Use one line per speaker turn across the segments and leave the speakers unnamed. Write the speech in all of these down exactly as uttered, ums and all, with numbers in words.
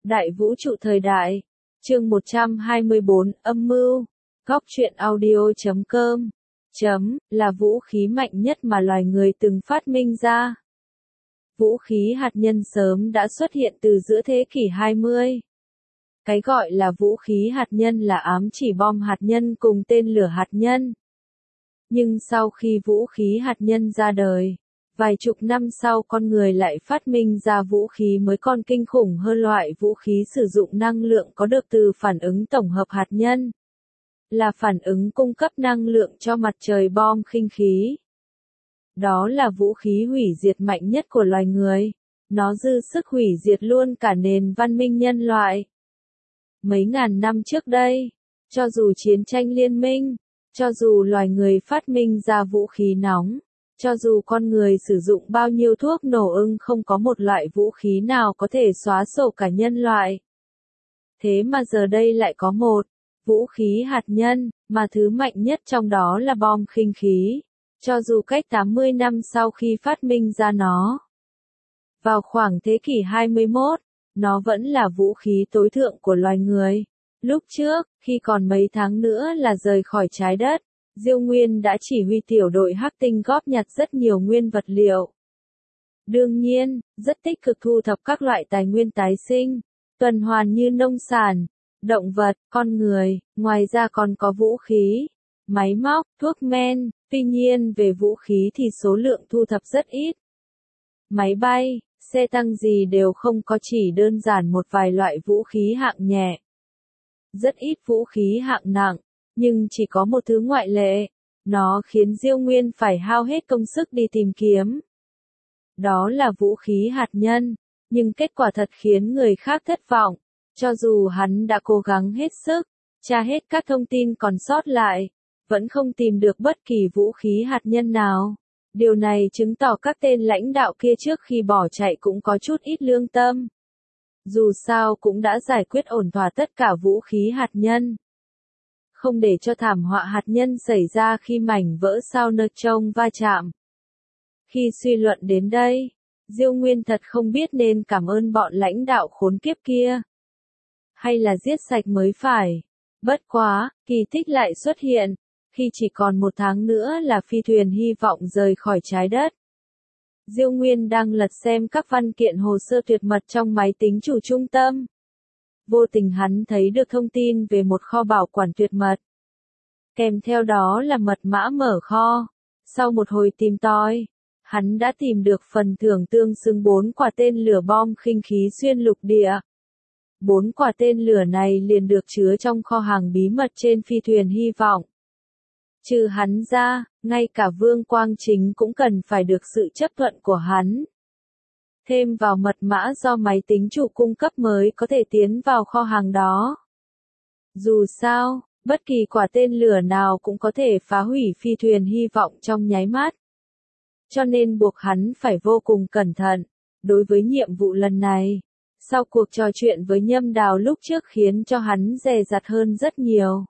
Đại vũ trụ thời đại. Chương một trăm hai mươi bốn, âm mưu. Góc truyện audio chấm com. Chấm, là vũ khí mạnh nhất mà loài người từng phát minh ra. Vũ khí hạt nhân sớm đã xuất hiện từ giữa thế kỷ hai mươi. Cái gọi là vũ khí hạt nhân là ám chỉ bom hạt nhân cùng tên lửa hạt nhân. Nhưng sau khi vũ khí hạt nhân ra đời, vài chục năm sau con người lại phát minh ra vũ khí mới còn kinh khủng hơn loại vũ khí sử dụng năng lượng có được từ phản ứng tổng hợp hạt nhân. Là phản ứng cung cấp năng lượng cho mặt trời bom khinh khí. Đó là vũ khí hủy diệt mạnh nhất của loài người. Nó dư sức hủy diệt luôn cả nền văn minh nhân loại. Mấy ngàn năm trước đây, cho dù chiến tranh liên minh, cho dù loài người phát minh ra vũ khí nóng, cho dù con người sử dụng bao nhiêu thuốc nổ ưng không có một loại vũ khí nào có thể xóa sổ cả nhân loại. Thế mà giờ đây lại có một vũ khí hạt nhân, mà thứ mạnh nhất trong đó là bom khinh khí, cho dù cách tám mươi năm sau khi phát minh ra nó. Vào khoảng thế kỷ hai mươi mốt, nó vẫn là vũ khí tối thượng của loài người. Lúc trước, khi còn mấy tháng nữa là rời khỏi trái đất, Diêu Nguyên đã chỉ huy tiểu đội Hắc Tinh góp nhặt rất nhiều nguyên vật liệu. Đương nhiên, rất tích cực thu thập các loại tài nguyên tái sinh, tuần hoàn như nông sản, động vật, con người, ngoài ra còn có vũ khí, máy móc, thuốc men, tuy nhiên về vũ khí thì số lượng thu thập rất ít. Máy bay, xe tăng gì đều không có, chỉ đơn giản một vài loại vũ khí hạng nhẹ. Rất ít vũ khí hạng nặng, nhưng chỉ có một thứ ngoại lệ, nó khiến Diêu Nguyên phải hao hết công sức đi tìm kiếm. Đó là vũ khí hạt nhân, nhưng kết quả thật khiến người khác thất vọng, cho dù hắn đã cố gắng hết sức, tra hết các thông tin còn sót lại, vẫn không tìm được bất kỳ vũ khí hạt nhân nào. Điều này chứng tỏ các tên lãnh đạo kia trước khi bỏ chạy cũng có chút ít lương tâm. Dù sao cũng đã giải quyết ổn thỏa tất cả vũ khí hạt nhân. Không để cho thảm họa hạt nhân xảy ra khi mảnh vỡ sao neutron va chạm. Khi suy luận đến đây, Diêu Nguyên thật không biết nên cảm ơn bọn lãnh đạo khốn kiếp kia, hay là giết sạch mới phải. Bất quá, kỳ tích lại xuất hiện, khi chỉ còn một tháng nữa là phi thuyền hy vọng rời khỏi trái đất. Diêu Nguyên đang lật xem các văn kiện hồ sơ tuyệt mật trong máy tính chủ trung tâm. Vô tình hắn thấy được thông tin về một kho bảo quản tuyệt mật. Kèm theo đó là mật mã mở kho. Sau một hồi tìm tòi, hắn đã tìm được phần thưởng tương xứng bốn quả tên lửa bom khinh khí xuyên lục địa. Bốn quả tên lửa này liền được chứa trong kho hàng bí mật trên phi thuyền hy vọng. Trừ hắn ra, ngay cả Vương Quang Chính cũng cần phải được sự chấp thuận của hắn. Thêm vào mật mã do máy tính chủ cung cấp mới có thể tiến vào kho hàng đó. Dù sao, bất kỳ quả tên lửa nào cũng có thể phá hủy phi thuyền hy vọng trong nháy mắt. Cho nên buộc hắn phải vô cùng cẩn thận, đối với nhiệm vụ lần này. Sau cuộc trò chuyện với Nhâm Đào lúc trước khiến cho hắn dè dặt hơn rất nhiều.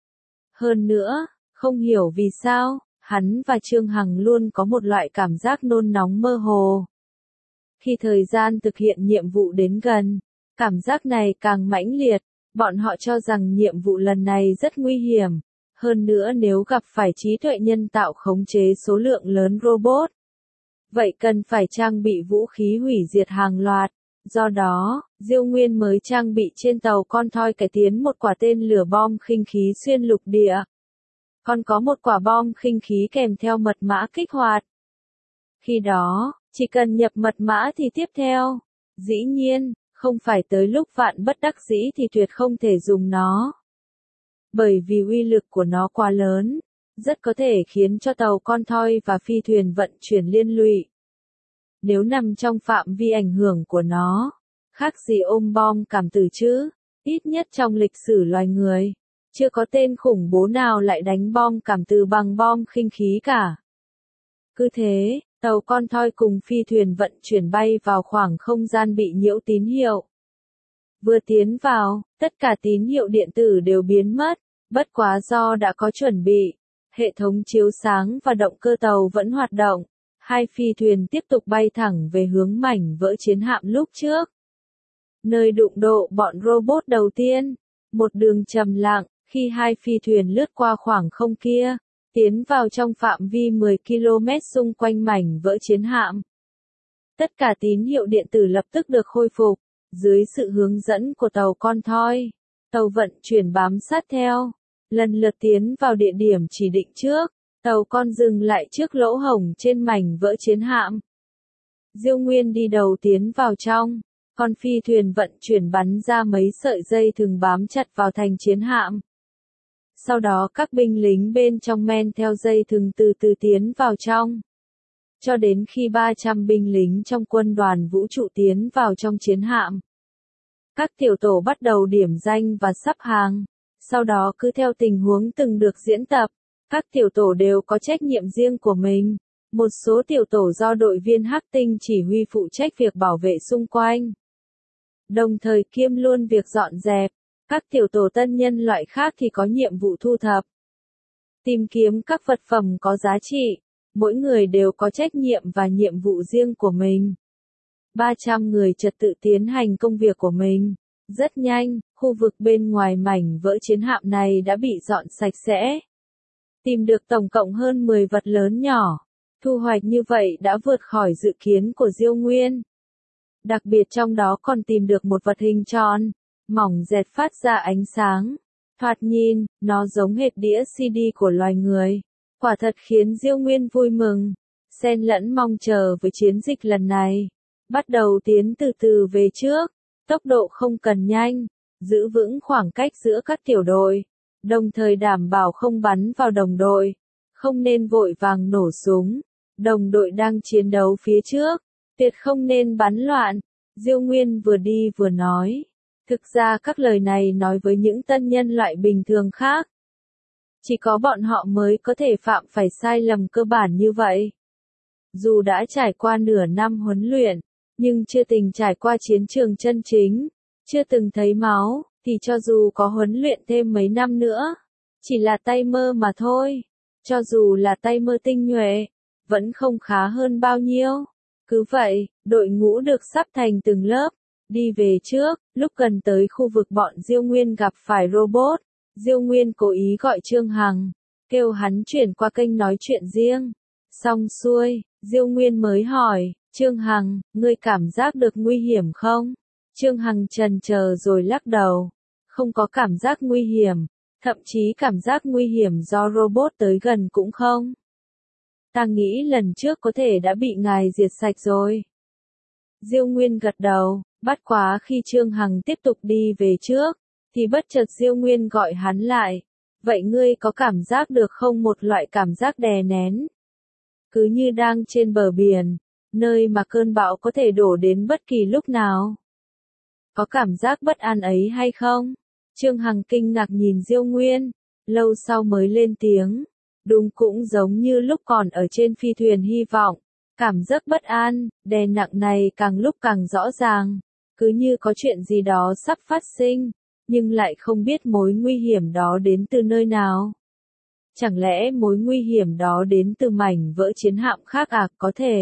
Hơn nữa, không hiểu vì sao, hắn và Trương Hằng luôn có một loại cảm giác nôn nóng mơ hồ. Khi thời gian thực hiện nhiệm vụ đến gần, cảm giác này càng mãnh liệt, bọn họ cho rằng nhiệm vụ lần này rất nguy hiểm. Hơn nữa nếu gặp phải trí tuệ nhân tạo khống chế số lượng lớn robot, vậy cần phải trang bị vũ khí hủy diệt hàng loạt. Do đó, Diêu Nguyên mới trang bị trên tàu con thoi cải tiến một quả tên lửa bom khinh khí xuyên lục địa. Còn có một quả bom khinh khí kèm theo mật mã kích hoạt. Khi đó, chỉ cần nhập mật mã thì tiếp theo. Dĩ nhiên, không phải tới lúc vạn bất đắc dĩ thì tuyệt không thể dùng nó. Bởi vì uy lực của nó quá lớn, rất có thể khiến cho tàu con thoi và phi thuyền vận chuyển liên lụy. Nếu nằm trong phạm vi ảnh hưởng của nó, khác gì ôm bom cảm tử chứ, ít nhất trong lịch sử loài người, chưa có tên khủng bố nào lại đánh bom cảm tử bằng bom khinh khí cả. Cứ thế, tàu con thoi cùng phi thuyền vận chuyển bay vào khoảng không gian bị nhiễu tín hiệu. Vừa tiến vào, tất cả tín hiệu điện tử đều biến mất, bất quá do đã có chuẩn bị, hệ thống chiếu sáng và động cơ tàu vẫn hoạt động. Hai phi thuyền tiếp tục bay thẳng về hướng mảnh vỡ chiến hạm lúc trước. nơi đụng độ bọn robot đầu tiên. Một đường trầm lặng, khi hai phi thuyền lướt qua khoảng không kia, tiến vào trong phạm vi mười ki lô mét xung quanh mảnh vỡ chiến hạm. Tất cả tín hiệu điện tử lập tức được khôi phục, dưới sự hướng dẫn của tàu con thoi. Tàu vận chuyển bám sát theo, lần lượt tiến vào địa điểm chỉ định trước, tàu con dừng lại trước lỗ hổng trên mảnh vỡ chiến hạm. Diêu Nguyên đi đầu tiến vào trong, con phi thuyền vận chuyển bắn ra mấy sợi dây thừng bám chặt vào thành chiến hạm. Sau đó các binh lính bên trong men theo dây thừng từ từ tiến vào trong. Cho đến khi ba trăm binh lính trong quân đoàn vũ trụ tiến vào trong chiến hạm. Các tiểu tổ bắt đầu điểm danh và sắp hàng, sau đó cứ theo tình huống từng được diễn tập. Các tiểu tổ đều có trách nhiệm riêng của mình. Một số tiểu tổ do đội viên Hắc Tinh chỉ huy phụ trách việc bảo vệ xung quanh. Đồng thời kiêm luôn việc dọn dẹp. Các tiểu tổ tân nhân loại khác thì có nhiệm vụ thu thập, tìm kiếm các vật phẩm có giá trị. Mỗi người đều có trách nhiệm và nhiệm vụ riêng của mình. ba trăm người trật tự tiến hành công việc của mình. Rất nhanh, khu vực bên ngoài mảnh vỡ chiến hạm này đã bị dọn sạch sẽ. Tìm được tổng cộng hơn mười vật lớn nhỏ. Thu hoạch như vậy đã vượt khỏi dự kiến của Diêu Nguyên. Đặc biệt trong đó còn tìm được một vật hình tròn, mỏng dẹt phát ra ánh sáng. Thoạt nhìn, nó giống hệt đĩa xê đê của loài người. Quả thật khiến Diêu Nguyên vui mừng, xen lẫn mong chờ với chiến dịch lần này. Bắt đầu tiến từ từ về trước, tốc độ không cần nhanh, giữ vững khoảng cách giữa các tiểu đội, đồng thời đảm bảo không bắn vào đồng đội, không nên vội vàng nổ súng. Đồng đội đang chiến đấu phía trước, tuyệt không nên bắn loạn. Diêu Nguyên vừa đi vừa nói. Thực ra các lời này nói với những tân nhân loại bình thường khác. Chỉ có bọn họ mới có thể phạm phải sai lầm cơ bản như vậy. Dù đã trải qua nửa năm huấn luyện, nhưng chưa từng trải qua chiến trường chân chính, chưa từng thấy máu, thì cho dù có huấn luyện thêm mấy năm nữa, chỉ là tay mơ mà thôi. Cho dù là tay mơ tinh nhuệ, vẫn không khá hơn bao nhiêu. Cứ vậy, đội ngũ được sắp thành từng lớp, đi về trước. Lúc gần tới khu vực bọn Diêu Nguyên gặp phải robot, Diêu Nguyên cố ý gọi Trương Hằng, kêu hắn chuyển qua kênh nói chuyện riêng. Xong xuôi, Diêu Nguyên mới hỏi, Trương Hằng, ngươi cảm giác được nguy hiểm không? Trương Hằng chần chờ rồi lắc đầu, không có cảm giác nguy hiểm, thậm chí cảm giác nguy hiểm do robot tới gần cũng không. Ta nghĩ lần trước có thể đã bị ngài diệt sạch rồi. Diêu Nguyên gật đầu, bất quá khi Trương Hằng tiếp tục đi về trước, thì bất chợt Diêu Nguyên gọi hắn lại. Vậy ngươi có cảm giác được không, một loại cảm giác đè nén? Cứ như đang trên bờ biển, nơi mà cơn bão có thể đổ đến bất kỳ lúc nào. Có cảm giác bất an ấy hay không? Trương Hằng kinh ngạc nhìn Diêu Nguyên, lâu sau mới lên tiếng. Đúng, cũng giống như lúc còn ở trên phi thuyền hy vọng. Cảm giác bất an, đè nặng này càng lúc càng rõ ràng. Cứ như có chuyện gì đó sắp phát sinh, nhưng lại không biết mối nguy hiểm đó đến từ nơi nào. Chẳng lẽ mối nguy hiểm đó đến từ mảnh vỡ chiến hạm khác à? Có thể.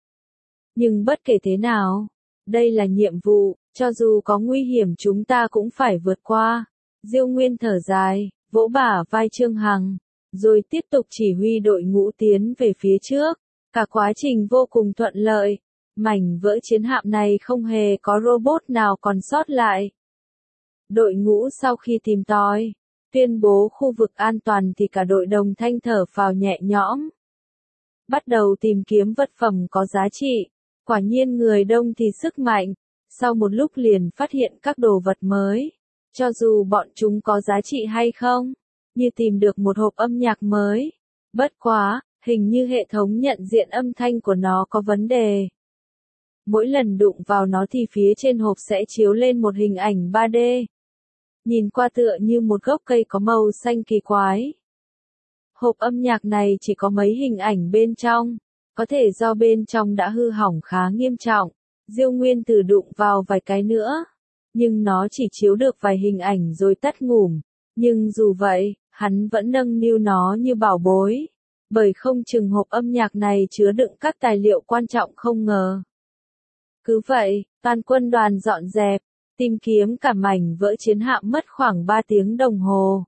Nhưng bất kể thế nào, đây là nhiệm vụ, cho dù có nguy hiểm chúng ta cũng phải vượt qua. Diêu Nguyên thở dài, vỗ bả vai Trương Hằng, rồi tiếp tục chỉ huy đội ngũ tiến về phía trước. Cả quá trình vô cùng thuận lợi. Mảnh vỡ chiến hạm này không hề có robot nào còn sót lại. Đội ngũ sau khi tìm tòi, tuyên bố khu vực an toàn thì cả đội đồng thanh thở phào nhẹ nhõm. Bắt đầu tìm kiếm vật phẩm có giá trị. Quả nhiên người đông thì sức mạnh. Sau một lúc liền phát hiện các đồ vật mới. Cho dù bọn chúng có giá trị hay không, như tìm được một hộp âm nhạc mới. Bất quá, hình như hệ thống nhận diện âm thanh của nó có vấn đề. Mỗi lần đụng vào nó thì phía trên hộp sẽ chiếu lên một hình ảnh ba D. Nhìn qua tựa như một gốc cây có màu xanh kỳ quái. Hộp âm nhạc này chỉ có mấy hình ảnh bên trong, có thể do bên trong đã hư hỏng khá nghiêm trọng. Diêu Nguyên thử đụng vào vài cái nữa, nhưng nó chỉ chiếu được vài hình ảnh rồi tắt ngủm. Nhưng dù vậy, hắn vẫn nâng niu nó như bảo bối, bởi không chừng hộp âm nhạc này chứa đựng các tài liệu quan trọng không ngờ. Cứ vậy, toàn quân đoàn dọn dẹp, Tìm kiếm cả mảnh vỡ chiến hạm mất khoảng ba tiếng đồng hồ.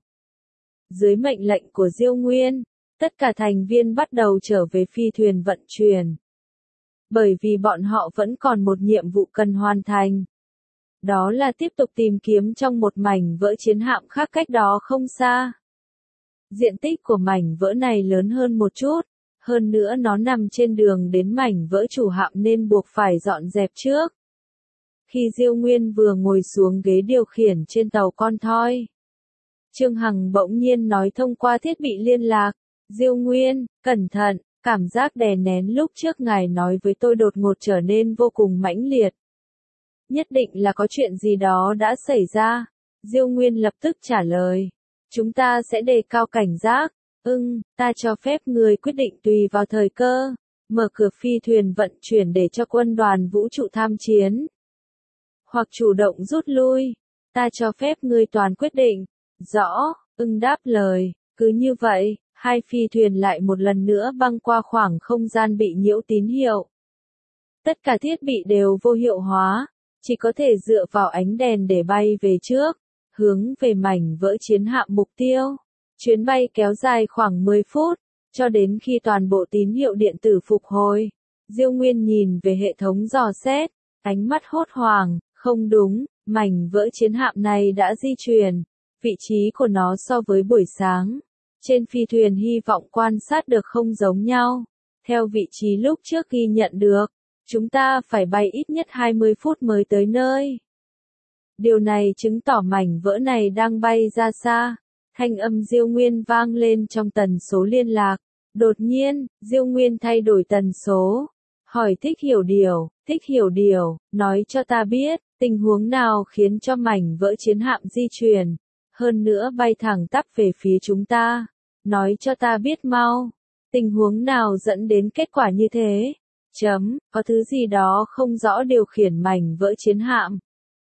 Dưới mệnh lệnh của Diêu Nguyên, tất cả thành viên bắt đầu trở về phi thuyền vận chuyển. Bởi vì bọn họ vẫn còn một nhiệm vụ cần hoàn thành. Đó là tiếp tục tìm kiếm trong một mảnh vỡ chiến hạm khác cách đó không xa. Diện tích của mảnh vỡ này lớn hơn một chút, hơn nữa nó nằm trên đường đến mảnh vỡ chủ hạm nên buộc phải dọn dẹp trước. Khi Diêu Nguyên vừa ngồi xuống ghế điều khiển trên tàu con thoi, Trương Hằng bỗng nhiên nói thông qua thiết bị liên lạc, Diêu Nguyên, cẩn thận, cảm giác đè nén lúc trước ngài nói với tôi đột ngột trở nên vô cùng mãnh liệt. Nhất định là có chuyện gì đó đã xảy ra. Diêu Nguyên lập tức trả lời. Chúng ta sẽ đề cao cảnh giác. Ưng, ta cho phép người quyết định tùy vào thời cơ. Mở cửa phi thuyền vận chuyển để cho quân đoàn vũ trụ tham chiến. Hoặc chủ động rút lui. Ta cho phép người toàn quyết định. Rõ, Ưng đáp lời. Cứ như vậy, hai phi thuyền lại một lần nữa băng qua khoảng không gian bị nhiễu tín hiệu. Tất cả thiết bị đều vô hiệu hóa. Chỉ có thể dựa vào ánh đèn để bay về trước, hướng về mảnh vỡ chiến hạm mục tiêu. Chuyến bay kéo dài khoảng mười phút, cho đến khi toàn bộ tín hiệu điện tử phục hồi. Diêu Nguyên nhìn về hệ thống dò xét, ánh mắt hốt hoảng, không đúng, mảnh vỡ chiến hạm này đã di chuyển, vị trí của nó so với buổi sáng. Trên phi thuyền hy vọng quan sát được không giống nhau, theo vị trí lúc trước ghi nhận được. Chúng ta phải bay ít nhất hai mươi phút mới tới nơi. Điều này chứng tỏ mảnh vỡ này đang bay ra xa. Thanh âm Diêu Nguyên vang lên trong tần số liên lạc. Đột nhiên, Diêu Nguyên thay đổi tần số. Hỏi Thích Hiểu Điều, Thích Hiểu Điều, nói cho ta biết, tình huống nào khiến cho mảnh vỡ chiến hạm di chuyển. Hơn nữa bay thẳng tắp về phía chúng ta. Nói cho ta biết mau. Tình huống nào dẫn đến kết quả như thế? Chấm, có thứ gì đó không rõ điều khiển mảnh vỡ chiến hạm.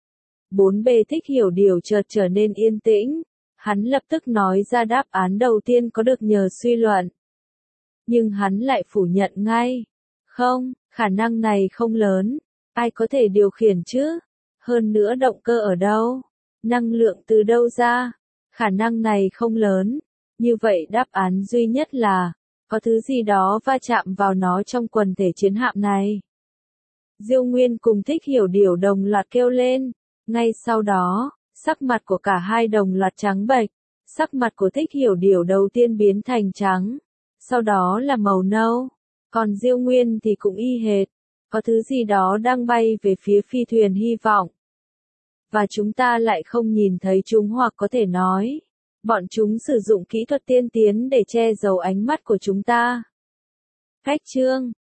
bốn bê Thích Hiểu Điều chợt trở nên yên tĩnh. Hắn lập tức nói ra đáp án đầu tiên có được nhờ suy luận. Nhưng hắn lại phủ nhận ngay. Không, khả năng này không lớn. Ai có thể điều khiển chứ? Hơn nữa động cơ ở đâu? Năng lượng từ đâu ra? Khả năng này không lớn. Như vậy đáp án duy nhất là có thứ gì đó va chạm vào nó trong quần thể chiến hạm này. Diêu Nguyên cùng Thích Hiểu Điều đồng loạt kêu lên. Ngay sau đó, sắc mặt của cả hai đồng loạt trắng bệch. Sắc mặt của Thích Hiểu Điều đầu tiên biến thành trắng. Sau đó là màu nâu. Còn Diêu Nguyên thì cũng y hệt. Có thứ gì đó đang bay về phía phi thuyền hy vọng. Và chúng ta lại không nhìn thấy chúng hoặc có thể nói. Bọn chúng sử dụng kỹ thuật tiên tiến để che giấu ánh mắt của chúng ta. Cách chương